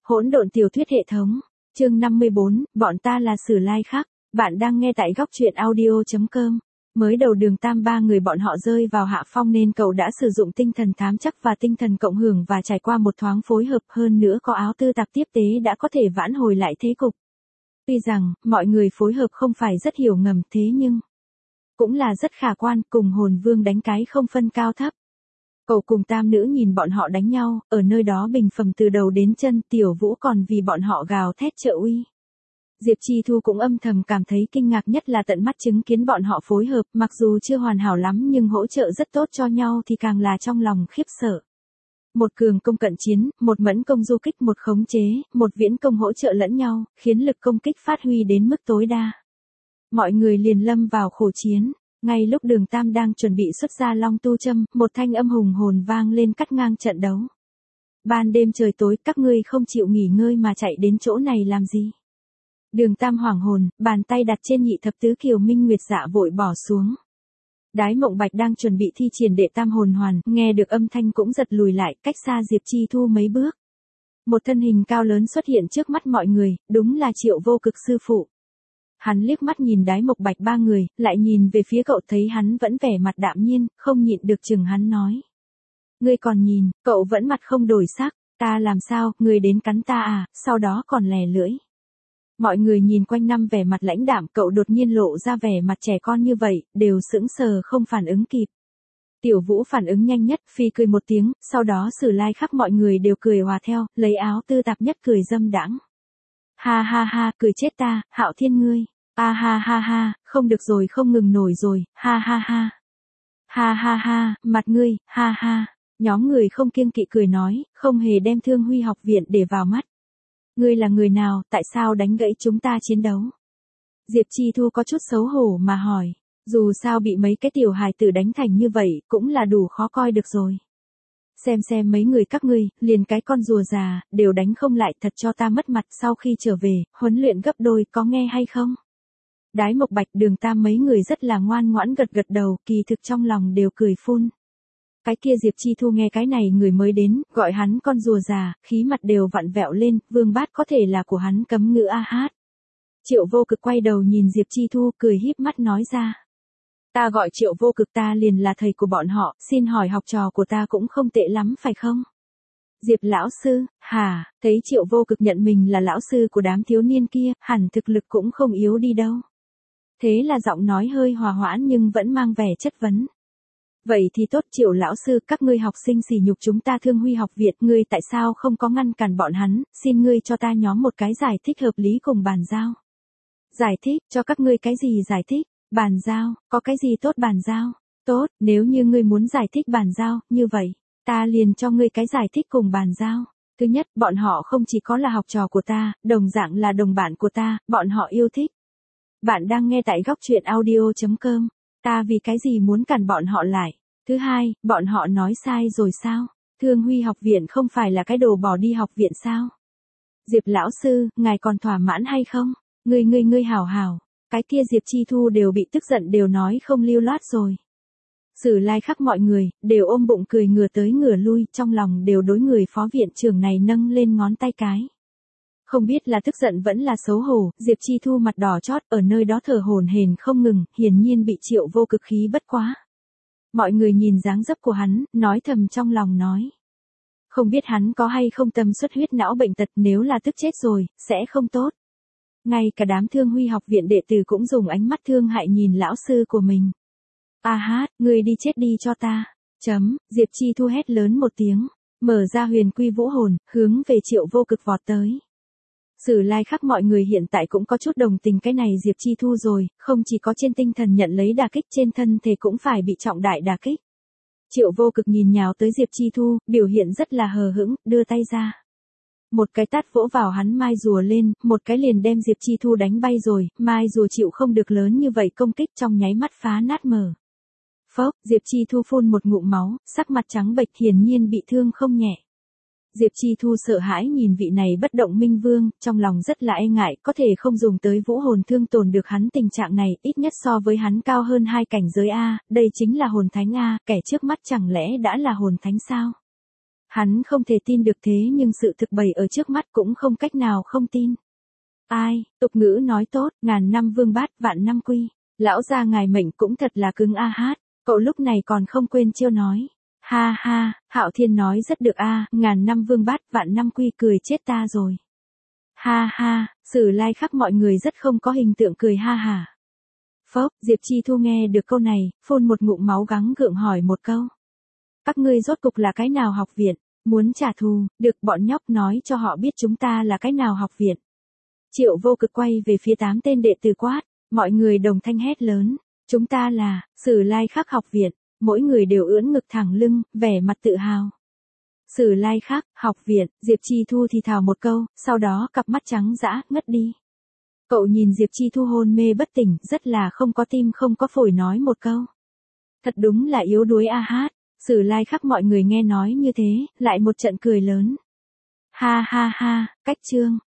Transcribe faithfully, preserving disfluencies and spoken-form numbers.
Hỗn độn tiểu thuyết hệ thống, chương năm mươi bốn, bọn ta là Sử Lai Khắc, bạn đang nghe tại góc truyện audio chấm com. Mới đầu đường tam ba người bọn họ rơi vào hạ phong nên cậu đã sử dụng tinh thần thám chắc và tinh thần cộng hưởng và trải qua một thoáng phối hợp hơn nữa có áo tư tạp tiếp tế đã có thể vãn hồi lại thế cục. Tuy rằng, mọi người phối hợp không phải rất hiểu ngầm thế nhưng cũng là rất khả quan, cùng hồn vương đánh cái không phân cao thấp. Cậu cùng tam nữ nhìn bọn họ đánh nhau, ở nơi đó bình phẩm từ đầu đến chân, Tiểu Vũ còn vì bọn họ gào thét trợ uy. Diệp Chi Thu cũng âm thầm cảm thấy kinh ngạc nhất là tận mắt chứng kiến bọn họ phối hợp, mặc dù chưa hoàn hảo lắm nhưng hỗ trợ rất tốt cho nhau thì càng là trong lòng khiếp sợ. Một cường công cận chiến, một mẫn công du kích, một khống chế, một viễn công hỗ trợ lẫn nhau, khiến lực công kích phát huy đến mức tối đa. Mọi người liền lâm vào khổ chiến. Ngay lúc đường tam đang chuẩn bị xuất ra long tu châm, một thanh âm hùng hồn vang lên cắt ngang trận đấu. Ban đêm trời tối, các ngươi không chịu nghỉ ngơi mà chạy đến chỗ này làm gì? Đường tam hoảng hồn, bàn tay đặt trên nhị thập tứ kiều minh nguyệt dạ vội bỏ xuống. Đái Mộng Bạch đang chuẩn bị thi triển đệ tam hồn hoàn, nghe được âm thanh cũng giật lùi lại, cách xa Diệp Chi Thu mấy bước. Một thân hình cao lớn xuất hiện trước mắt mọi người, đúng là Triệu Vô Cực sư phụ. Hắn liếc mắt nhìn Đái Mộng Bạch ba người, lại nhìn về phía cậu thấy hắn vẫn vẻ mặt đạm nhiên, không nhịn được chừng hắn nói. Ngươi còn nhìn, cậu vẫn mặt không đổi sắc, ta làm sao, ngươi đến cắn ta à, sau đó còn lè lưỡi. Mọi người nhìn quanh năm vẻ mặt lãnh đạm, cậu đột nhiên lộ ra vẻ mặt trẻ con như vậy, đều sững sờ không phản ứng kịp. Tiểu Vũ phản ứng nhanh nhất, phi cười một tiếng, sau đó Sử Lai Khắc mọi người đều cười hòa theo, lấy áo tư tạp nhất cười dâm đãng. Ha ha ha, cười chết ta, Hạo Thiên ngươi. A ha ha ha, không được rồi, không ngừng nổi rồi, ha ha ha. Ha ha ha, mặt ngươi, ha ha. Nhóm người không kiêng kỵ cười nói, không hề đem Thương Huy học viện để vào mắt. Ngươi là người nào, tại sao đánh gãy chúng ta chiến đấu? Diệp Chi Thu có chút xấu hổ mà hỏi, dù sao bị mấy cái tiểu hài tử đánh thành như vậy, cũng là đủ khó coi được rồi. Xem xem mấy người các ngươi, liền cái con rùa già, đều đánh không lại, thật cho ta mất mặt, sau khi trở về, huấn luyện gấp đôi, có nghe hay không? Đái Mộng Bạch, Đường Tam mấy người rất là ngoan ngoãn gật gật đầu, kỳ thực trong lòng đều cười phun. Cái kia Diệp Chi Thu nghe cái này người mới đến, gọi hắn con rùa già, khí mặt đều vặn vẹo lên, vương bát có thể là của hắn cấm ngữ a hát. Triệu Vô Cực quay đầu nhìn Diệp Chi Thu, cười híp mắt nói ra. Ta gọi Triệu Vô Cực, ta liền là thầy của bọn họ, xin hỏi học trò của ta cũng không tệ lắm phải không? Diệp lão sư, hả, thấy Triệu Vô Cực nhận mình là lão sư của đám thiếu niên kia, hẳn thực lực cũng không yếu đi đâu. Thế là giọng nói hơi hòa hoãn nhưng vẫn mang vẻ chất vấn. Vậy thì tốt, Triệu lão sư, các ngươi học sinh sỉ nhục chúng ta Thương Huy học viện, ngươi tại sao không có ngăn cản bọn hắn, xin ngươi cho ta nhóm một cái giải thích hợp lý cùng bàn giao. Giải thích, cho các ngươi cái gì giải thích? Bàn giao, có cái gì tốt bàn giao? Tốt, nếu như ngươi muốn giải thích bàn giao, như vậy, ta liền cho ngươi cái giải thích cùng bàn giao. Thứ nhất, bọn họ không chỉ có là học trò của ta, đồng dạng là đồng bạn của ta, bọn họ yêu thích. Bạn đang nghe tại góc truyện audio chấm com, ta vì cái gì muốn cản bọn họ lại? Thứ hai, bọn họ nói sai rồi sao? Thương Huy học viện không phải là cái đồ bỏ đi học viện sao? Diệp lão sư, ngài còn thỏa mãn hay không? Ngươi ngươi ngươi hảo hảo. Cái kia Diệp Chi Thu đều bị tức giận đều nói không lưu loát rồi. Sử Lai Khắc mọi người, đều ôm bụng cười ngửa tới ngửa lui, trong lòng đều đối người phó viện trưởng này nâng lên ngón tay cái. Không biết là tức giận vẫn là xấu hổ, Diệp Chi Thu mặt đỏ chót ở nơi đó thở hổn hển không ngừng, hiển nhiên bị Triệu Vô Cực khí bất quá. Mọi người nhìn dáng dấp của hắn, nói thầm trong lòng nói. Không biết hắn có hay không tâm xuất huyết não bệnh tật, nếu là tức chết rồi, sẽ không tốt. Ngay cả đám Thương Huy học viện đệ tử cũng dùng ánh mắt thương hại nhìn lão sư của mình. A hát, ngươi đi chết đi cho ta. Chấm, Diệp Chi Thu hét lớn một tiếng, mở ra huyền quy vũ hồn, hướng về Triệu Vô Cực vọt tới. Sử Lai Khắc mọi người hiện tại cũng có chút đồng tình cái này Diệp Chi Thu rồi, không chỉ có trên tinh thần nhận lấy đả kích, trên thân thể cũng phải bị trọng đại đả kích. Triệu Vô Cực nhìn nhào tới Diệp Chi Thu, biểu hiện rất là hờ hững, đưa tay ra. Một cái tát vỗ vào hắn mai rùa lên, một cái liền đem Diệp Chi Thu đánh bay rồi, mai rùa chịu không được lớn như vậy công kích trong nháy mắt phá nát mở. Phốc, Diệp Chi Thu phun một ngụm máu, sắc mặt trắng bệch hiển nhiên bị thương không nhẹ. Diệp Chi Thu sợ hãi nhìn vị này bất động minh vương, trong lòng rất là e ngại, có thể không dùng tới vũ hồn thương tổn được hắn tình trạng này, ít nhất so với hắn cao hơn hai cảnh giới A, đây chính là hồn thánh A, kẻ trước mắt chẳng lẽ đã là hồn thánh sao? Hắn không thể tin được thế nhưng sự thực bày ở trước mắt cũng không cách nào không tin. Ai, tục ngữ nói tốt, ngàn năm vương bát vạn năm quy. Lão gia ngài mệnh cũng thật là cứng a hát, cậu lúc này còn không quên chiêu nói. Ha ha, Hạo Thiên nói rất được a, ngàn năm vương bát vạn năm quy cười chết ta rồi. Ha ha, Sử Lai Khắc mọi người rất không có hình tượng cười ha hả. Phốc, Diệp Chi Thu nghe được câu này, phun một ngụm máu gắng gượng hỏi một câu. Các ngươi rốt cục là cái nào học viện, muốn trả thù, được bọn nhóc nói cho họ biết chúng ta là cái nào học viện. Triệu Vô Cực quay về phía tám tên đệ tử quát, mọi người đồng thanh hét lớn, chúng ta là Sử Lai Khắc học viện, mỗi người đều ưỡn ngực thẳng lưng, vẻ mặt tự hào. Sử Lai Khắc, học viện, Diệp Chi Thu thì thào một câu, sau đó cặp mắt trắng dã, ngất đi. Cậu nhìn Diệp Chi Thu hôn mê bất tỉnh, rất là không có tim không có phổi nói một câu. Thật đúng là yếu đuối a hát, Sử Lai Khắc mọi người nghe nói như thế, lại một trận cười lớn. Ha ha ha, cách chương.